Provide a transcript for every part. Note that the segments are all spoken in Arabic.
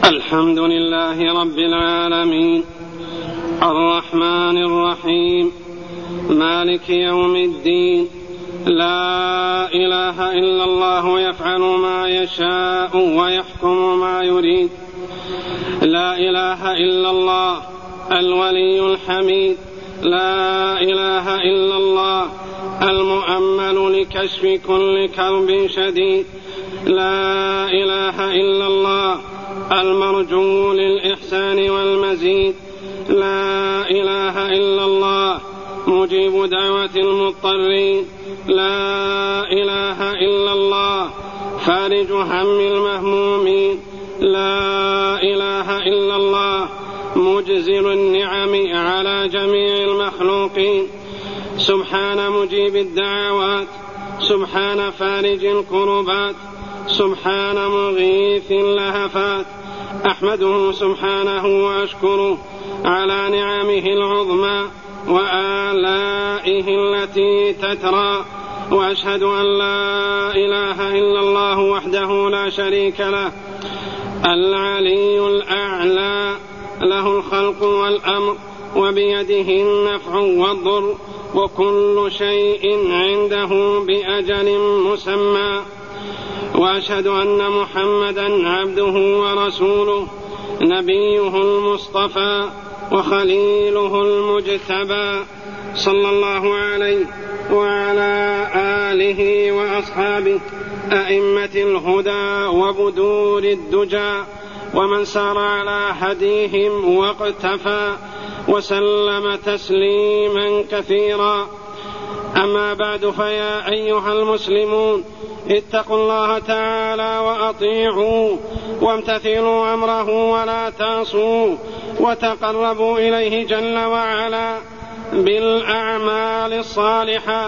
الحمد لله رب العالمين الرحمن الرحيم مالك يوم الدين. لا إله إلا الله يفعل ما يشاء ويحكم ما يريد. لا إله إلا الله الولي الحميد. لا إله إلا الله المؤمل لكشف كل كرب شديد. لا إله إلا الله المرجو للإحسان والمزيد. لا إله إلا الله مجيب دعوة المضطرين. لا إله إلا الله فارج هم المهمومين. لا إله إلا الله مجزل النعم على جميع المخلوقين. سبحان مجيب الدعوات، سبحان فارج الكربات، سبحان مغيث اللهفات. أحمده سبحانه وأشكره على نعمه العظمى وآلائه التي تترى، وأشهد أن لا إله إلا الله وحده لا شريك له العلي الأعلى، له الخلق والأمر وبيده النفع والضر، وكل شيء عنده بأجل مسمى. وأشهد أن محمدًا عبده ورسوله نبيه المصطفى وخليله المجتبى، صلى الله عليه وعلى آله وأصحابه أئمة الهدى وبدور الدجى، ومن سار على هديهم واقتفى وسلم تسليما كثيرا. أما بعد، فيا أيها المسلمون، اتقوا الله تعالى وأطيعوا وامتثلوا أمره ولا تعصوا، وتقربوا إليه جل وعلا بالأعمال الصالحة،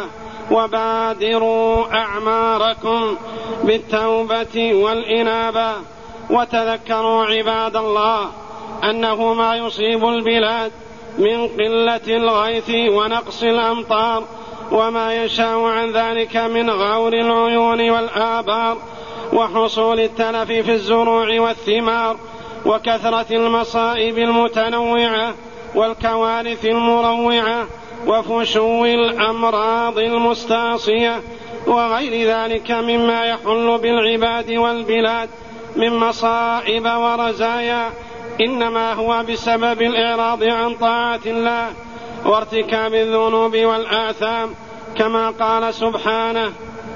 وبادروا أعماركم بالتوبة والإنابة. وتذكروا عباد الله أنه ما يصيب البلاد من قلة الغيث ونقص الأمطار، وما ينشأ عن ذلك من غور العيون والآبار، وحصول التلف في الزروع والثمار، وكثرة المصائب المتنوعة والكوارث المروعة، وفشو الأمراض المستعصية، وغير ذلك مما يحل بالعباد والبلاد من مصائب ورزايا، إنما هو بسبب الإعراض عن طاعة الله وارتكاب الذنوب والآثام، كما قال سبحانه: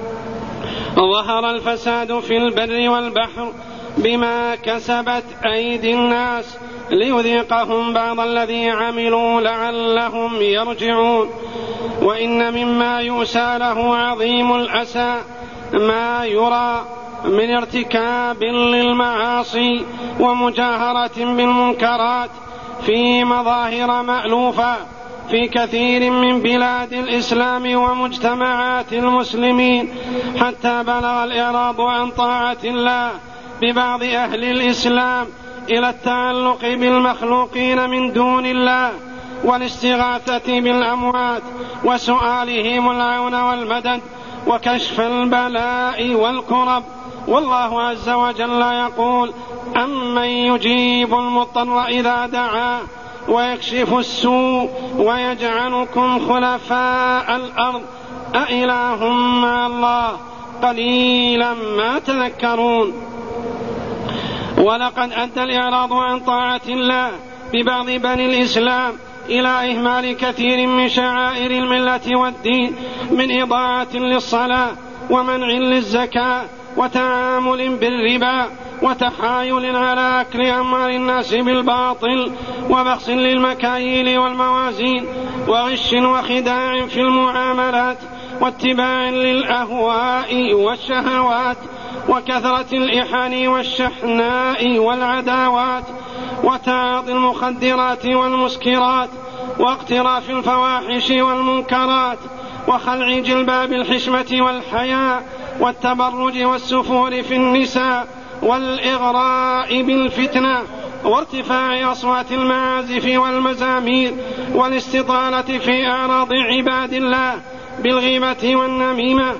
ظهر الفساد في البر والبحر بما كسبت أيدي الناس ليذيقهم بعض الذي عملوا لعلهم يرجعون. وإن مما يؤسى له عظيم الأسى ما يرى من ارتكاب للمعاصي ومجاهرة بالمنكرات في مظاهر مألوفة في كثير من بلاد الإسلام ومجتمعات المسلمين، حتى بلغ الإعراض عن طاعة الله ببعض أهل الإسلام إلى التعلق بالمخلوقين من دون الله والاستغاثة بالأموات وسؤالهم العون والمدد وكشف البلاء والكرب. والله عز وجل يقول: أمن يجيب المضطر إذا دعاه ويكشف السوء ويجعلكم خلفاء الأرض أإله مع الله قليلا ما تذكرون. ولقد أدى الإعراض عن طاعة الله ببعض بني الإسلام إلى إهمال كثير من شعائر الملة والدين، من إضاعة للصلاة ومنع للزكاة وتعامل بالربا وتحايل على أكل أموال الناس بالباطل وبخس للمكاييل والموازين وغش وخداع في المعاملات واتباع للأهواء والشهوات وكثرة الإحان والشحناء والعداوات وتعاطي المخدرات والمسكرات واقتراف الفواحش والمنكرات وخلع جلباب الحشمة والحياء والتبرج والسفور في النساء والإغراء بالفتنة وارتفاع أصوات المعازف والمزامير والاستطالة في أعراض عباد الله بالغيبة والنميمة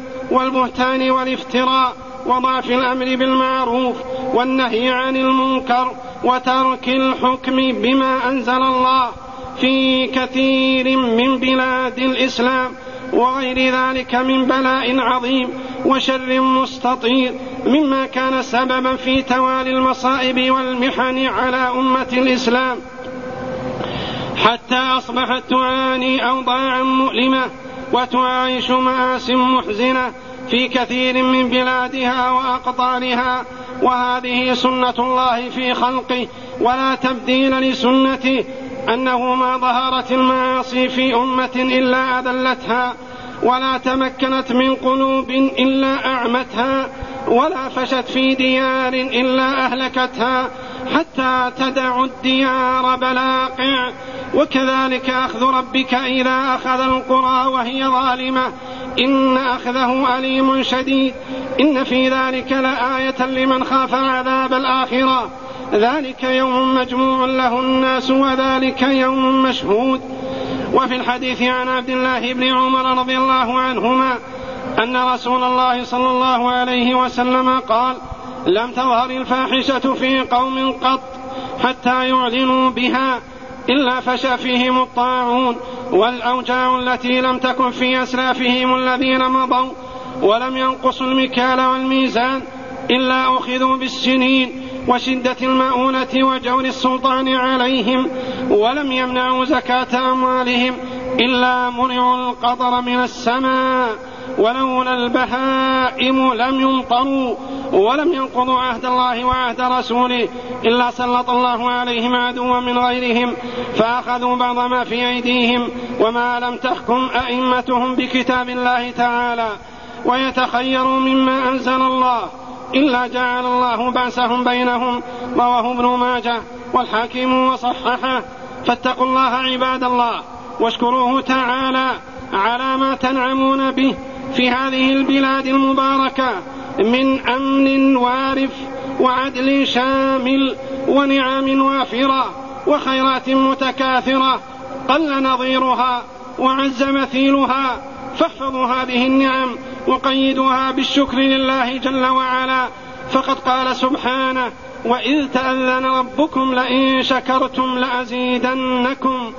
والبهتان والافتراء وضعف الأمر بالمعروف والنهي عن المنكر وترك الحكم بما أنزل الله في كثير من بلاد الإسلام وغير ذلك من بلاء عظيم وشر مستطير مما كان سببا في توالي المصائب والمحن على أمة الإسلام، حتى أصبحت تعاني أوضاعا مؤلمة وتعايش مآسٍ محزنة في كثير من بلادها وأقطارها. وهذه سنة الله في خلقه ولا تبديل لسنته، أنه ما ظهرت المعاصي في أمة إلا أذلتها، ولا تمكنت من قلوب إلا أعمتها، ولا فشت في ديار إلا أهلكتها، حتى تدع الديار بلاقع. وكذلك أخذ ربك إذا أخذ القرى وهي ظالمة إن أخذه أليم شديد. إن في ذلك لآية لمن خاف عذاب الآخرة، ذلك يوم مجموع له الناس وذلك يوم مشهود. وفي الحديث عن عبد الله بن عمر رضي الله عنهما أن رسول الله صلى الله عليه وسلم قال: لم تظهر الفاحشة في قوم قط حتى يعلنوا بها إلا فشى فيهم الطاعون والأوجاع التي لم تكن في أسلافهم الذين مضوا، ولم ينقصوا المكيال والميزان إلا أخذوا بالسنين وشدة المؤونة وجور السلطان عليهم، ولم يمنعوا زكاة أموالهم إلا منعوا القطر من السماء، ولولا البهائم لم يمطروا، ولم ينقضوا عهد الله وعهد رسوله إلا سلط الله عليهم عدوا من غيرهم فأخذوا بعض ما في أيديهم، وما لم تحكم أئمتهم بكتاب الله تعالى ويتخيروا مما أنزل الله إلا جعل الله بأسهم بينهم. رواه ابن ماجه والحاكم وصححه. فاتقوا الله عباد الله واشكروه تعالى على ما تنعمون به في هذه البلاد المباركة من أمن وارف وعدل شامل ونعم وافرة وخيرات متكاثرة قل نظيرها وعز مثيلها. فاحفظوا هذه النعم وقيدوها بالشكر لله جل وعلا، فقد قال سبحانه: وإذ تأذن ربكم لئن شكرتم لأزيدنكم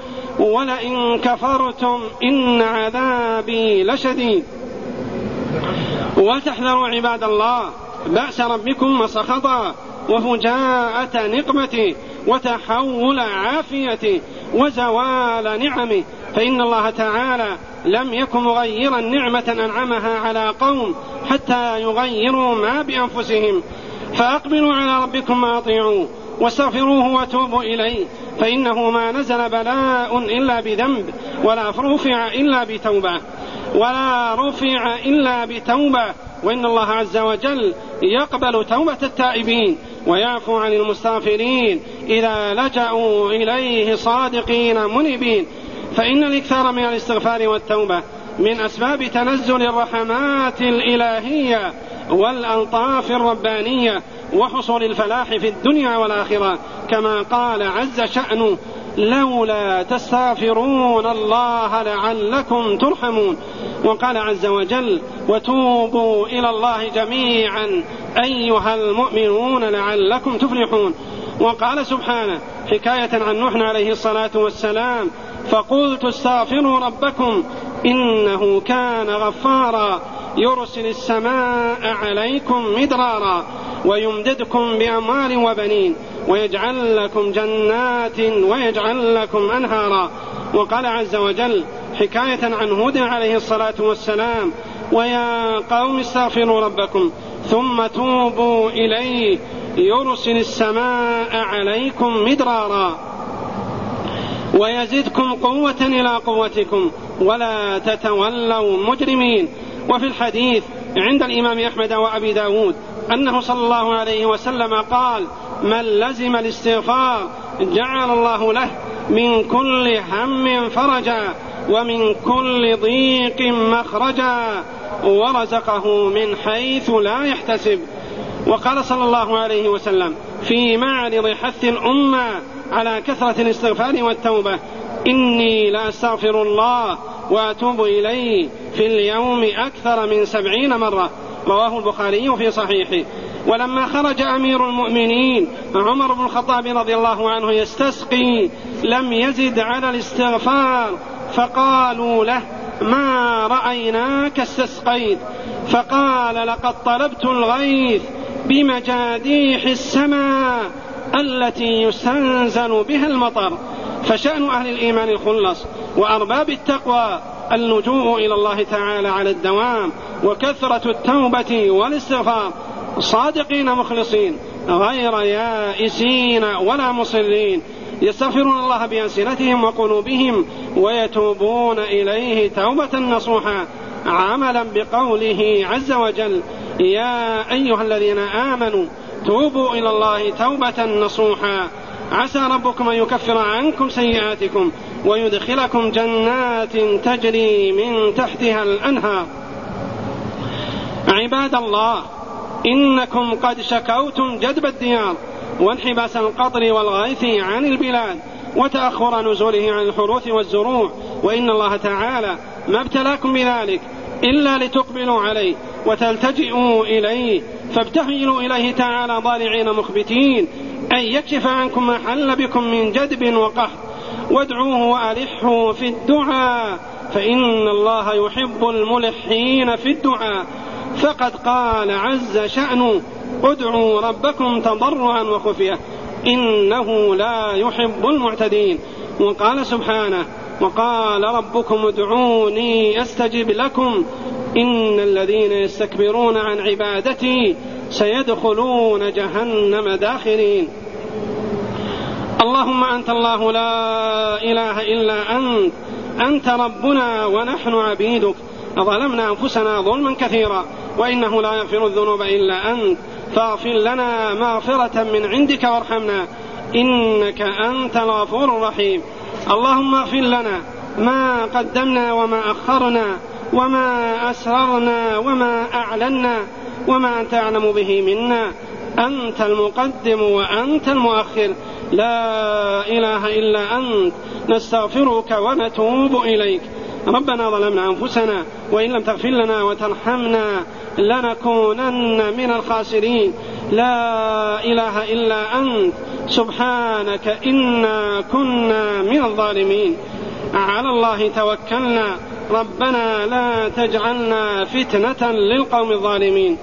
ولئن كفرتم إن عذابي لشديد. وتحذروا عباد الله بأس ربكم وسخطه وفجاءة نقمته وتحول عافيته وزوال نعمه، فإن الله تعالى لم يكن مغيرا نعمة أنعمها على قوم حتى يغيروا ما بأنفسهم. فأقبلوا على ربكم وأطيعوه واستغفروه وتوبوا إليه، فإنه ما نزل بلاء إلا بذنب ولا رفع إلا بتوبة، وإن الله عز وجل يقبل توبة التائبين ويعفو عن المستغفرين إذا لجأوا إليه صادقين منيبين. فإن الإكثار من الاستغفار والتوبة من أسباب تنزل الرحمات الإلهية والألطاف الربانية وحصول الفلاح في الدنيا والآخرة، كما قال عز شأنه: لولا تستغفرون الله لعلكم ترحمون. وقال عز وجل: وتوبوا إلى الله جميعا أيها المؤمنون لعلكم تفلحون. وقال سبحانه حكاية عن نوح عليه الصلاة والسلام: فقلت استغفروا ربكم إنه كان غفارا يرسل السماء عليكم مدرارا ويمددكم بأموال وبنين ويجعل لكم جنات ويجعل لكم أنهارا. وقال عز وجل حكاية عن هود عليه الصلاة والسلام: ويا قوم استغفروا ربكم ثم توبوا إليه يرسل السماء عليكم مدرارا ويزدكم قوة إلى قوتكم ولا تتولوا مجرمين. وفي الحديث عند الإمام أحمد وأبي داود أنه صلى الله عليه وسلم قال: من لزم الاستغفار جعل الله له من كل هم فرجا ومن كل ضيق مخرجا ورزقه من حيث لا يحتسب. وقال صلى الله عليه وسلم في معرض حث الأمة على كثرة الاستغفار والتوبة: إني لأستغفر الله وأتوب إليه في اليوم أكثر من 70 مرة. رواه البخاري في صحيحه. ولما خرج أمير المؤمنين عمر بن الخطاب رضي الله عنه يستسقي لم يزد على الاستغفار، فقالوا له: ما رأيناك استسقيت؟ فقال: لقد طلبت الغيث بمجاديح السماء التي يستنزل بها المطر. فشأن أهل الإيمان الخلص وأرباب التقوى اللجوء إلى الله تعالى على الدوام، وكثرة التوبة والاستغفار، صادقين مخلصين غير يائسين ولا مصرين، يستغفرون الله بألسنتهم وقلوبهم ويتوبون إليه توبة نصوحا، عملا بقوله عز وجل: يا أيها الذين آمنوا توبوا إلى الله توبة نصوحا عسى ربكم أن يكفر عنكم سيئاتكم ويدخلكم جنات تجري من تحتها الأنهار. عباد الله، إنكم قد شكوتم جدب الديار وانحباس القطر والغيث عن البلاد وتأخر نزوله عن الحروث والزروع، وإن الله تعالى ما ابتلاكم بذلك إلا لتقبلوا عليه وتلتجئوا إليه، فابتهلوا إليه تعالى ضارعين مخبتين أن يكشف عنكم ما حل بكم من جدب وقحط، وادعوه وألحوا في الدعاء فإن الله يحب الملحين في الدعاء، فقد قال عز شأنه: ادعوا ربكم تضرعا وخفية إنه لا يحب المعتدين. وقال سبحانه: وقال ربكم ادعوني أستجب لكم إن الذين يستكبرون عن عبادتي سيدخلون جهنم داخرين. اللهم أنت الله لا إله إلا أنت، أنت ربنا ونحن عبيدك، ظلمنا أنفسنا ظلما كثيرا وإنه لا يغفر الذنوب إلا أنت، فاغفر لنا مغفرة من عندك وارحمنا إنك أنت الغفور الرحيم. اللهم اغفر لنا ما قدمنا وما أخرنا وما أسررنا وما أعلنا وما أنت أعلم به منا، أنت المقدم وأنت المؤخر، لا إله إلا أنت، نستغفرك ونتوب إليك. ربنا ظلمنا أنفسنا وإن لم تغفر لنا وترحمنا لنكونن من الخاسرين، لا إله إلا أنت، سبحانك إنا كنا من الظالمين. على الله توكلنا، ربنا لا تجعلنا فتنة للقوم الظالمين.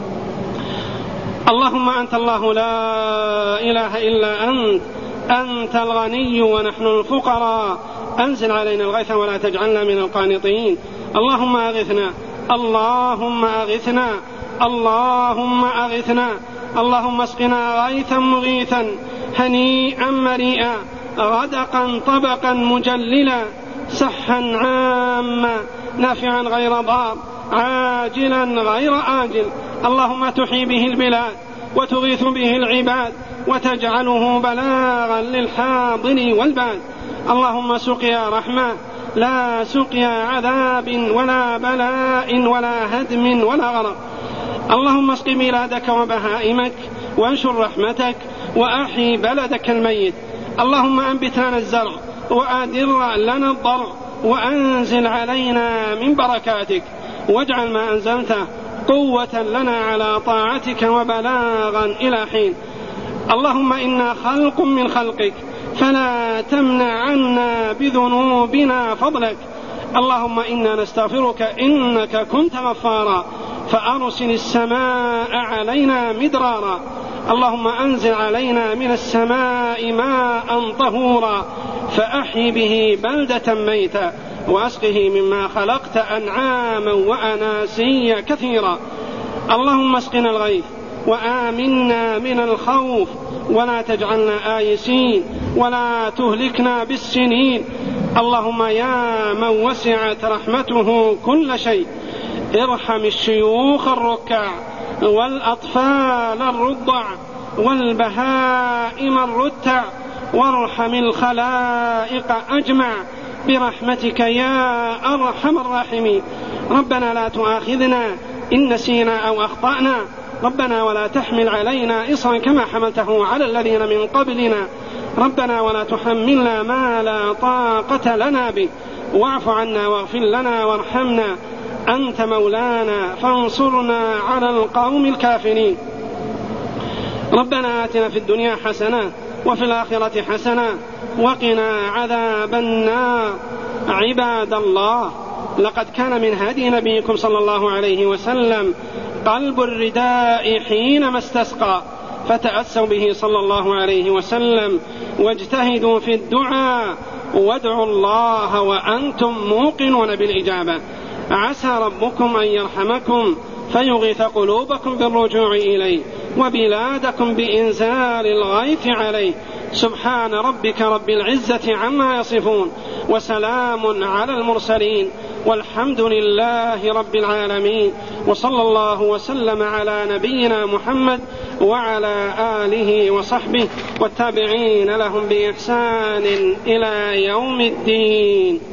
اللهم أنت الله لا إله إلا أنت، أنت الغني ونحن الفقراء، أنزل علينا الغيث ولا تجعلنا من القانطين. اللهم أغثنا، اللهم أغثنا، اللهم أغثنا، اللهم اسقنا غيثا مغيثا هنيئا مريئا غدقا طبقا مجللا سحا عاما نافعا غير ضار عاجلا غير آجل. اللهم تحيي به البلاد وتغيث به العباد وتجعله بلاغا للحاضر والباد. اللهم سقيا رحمة لا سقيا عذاب ولا بلاء ولا هدم ولا غرق. اللهم اسق بلادك وبهائمك وانشر رحمتك وأحي بلدك الميت. اللهم أنبت لنا الزرع وأدر لنا الضرع وأنزل علينا من بركاتك، واجعل ما أنزلته قوة لنا على طاعتك وبلاغا إلى حين. اللهم إنا خلق من خلقك فلا تمنع عنا بذنوبنا فضلك. اللهم إنا نستغفرك إنك كنت غفارا فأرسل السماء علينا مدرارا. اللهم أنزل علينا من السماء ماء طهورا فأحي به بلدة ميتا وأسقه مما خلقت أنعاما وأناسيا كثيرا. اللهم اسقنا الغيث وآمنا من الخوف ولا تجعلنا آيسين ولا تهلكنا بالسنين. اللهم يا من وسعت رحمته كل شيء ارحم الشيوخ الركع والأطفال الرضع والبهائم الرتع وارحم الخلائق أجمع برحمتك يا أرحم الراحمين. ربنا لا تؤاخذنا إن نسينا أو أخطأنا، ربنا ولا تحمل علينا إصرا كما حملته على الذين من قبلنا، ربنا ولا تحملنا ما لا طاقة لنا به، واعف عنا واغفر لنا وارحمنا، أنت مولانا فانصرنا على القوم الكافرين. ربنا آتنا في الدنيا حسنة وفي الآخرة حسنة وقنا عذاب النار. عباد الله، لقد كان من هدي نبيكم صلى الله عليه وسلم قلب الرداء حينما استسقى، فتأسوا به صلى الله عليه وسلم واجتهدوا في الدعاء وادعوا الله وأنتم موقنون بالإجابة. عسى ربكم أن يرحمكم فيغيث قلوبكم بالرجوع إليه وبلادكم بإنزال الغيث عليه. سبحان ربك رب العزة عما يصفون وسلام على المرسلين والحمد لله رب العالمين، وصلى الله وسلم على نبينا محمد وعلى آله وصحبه والتابعين لهم بإحسان إلى يوم الدين.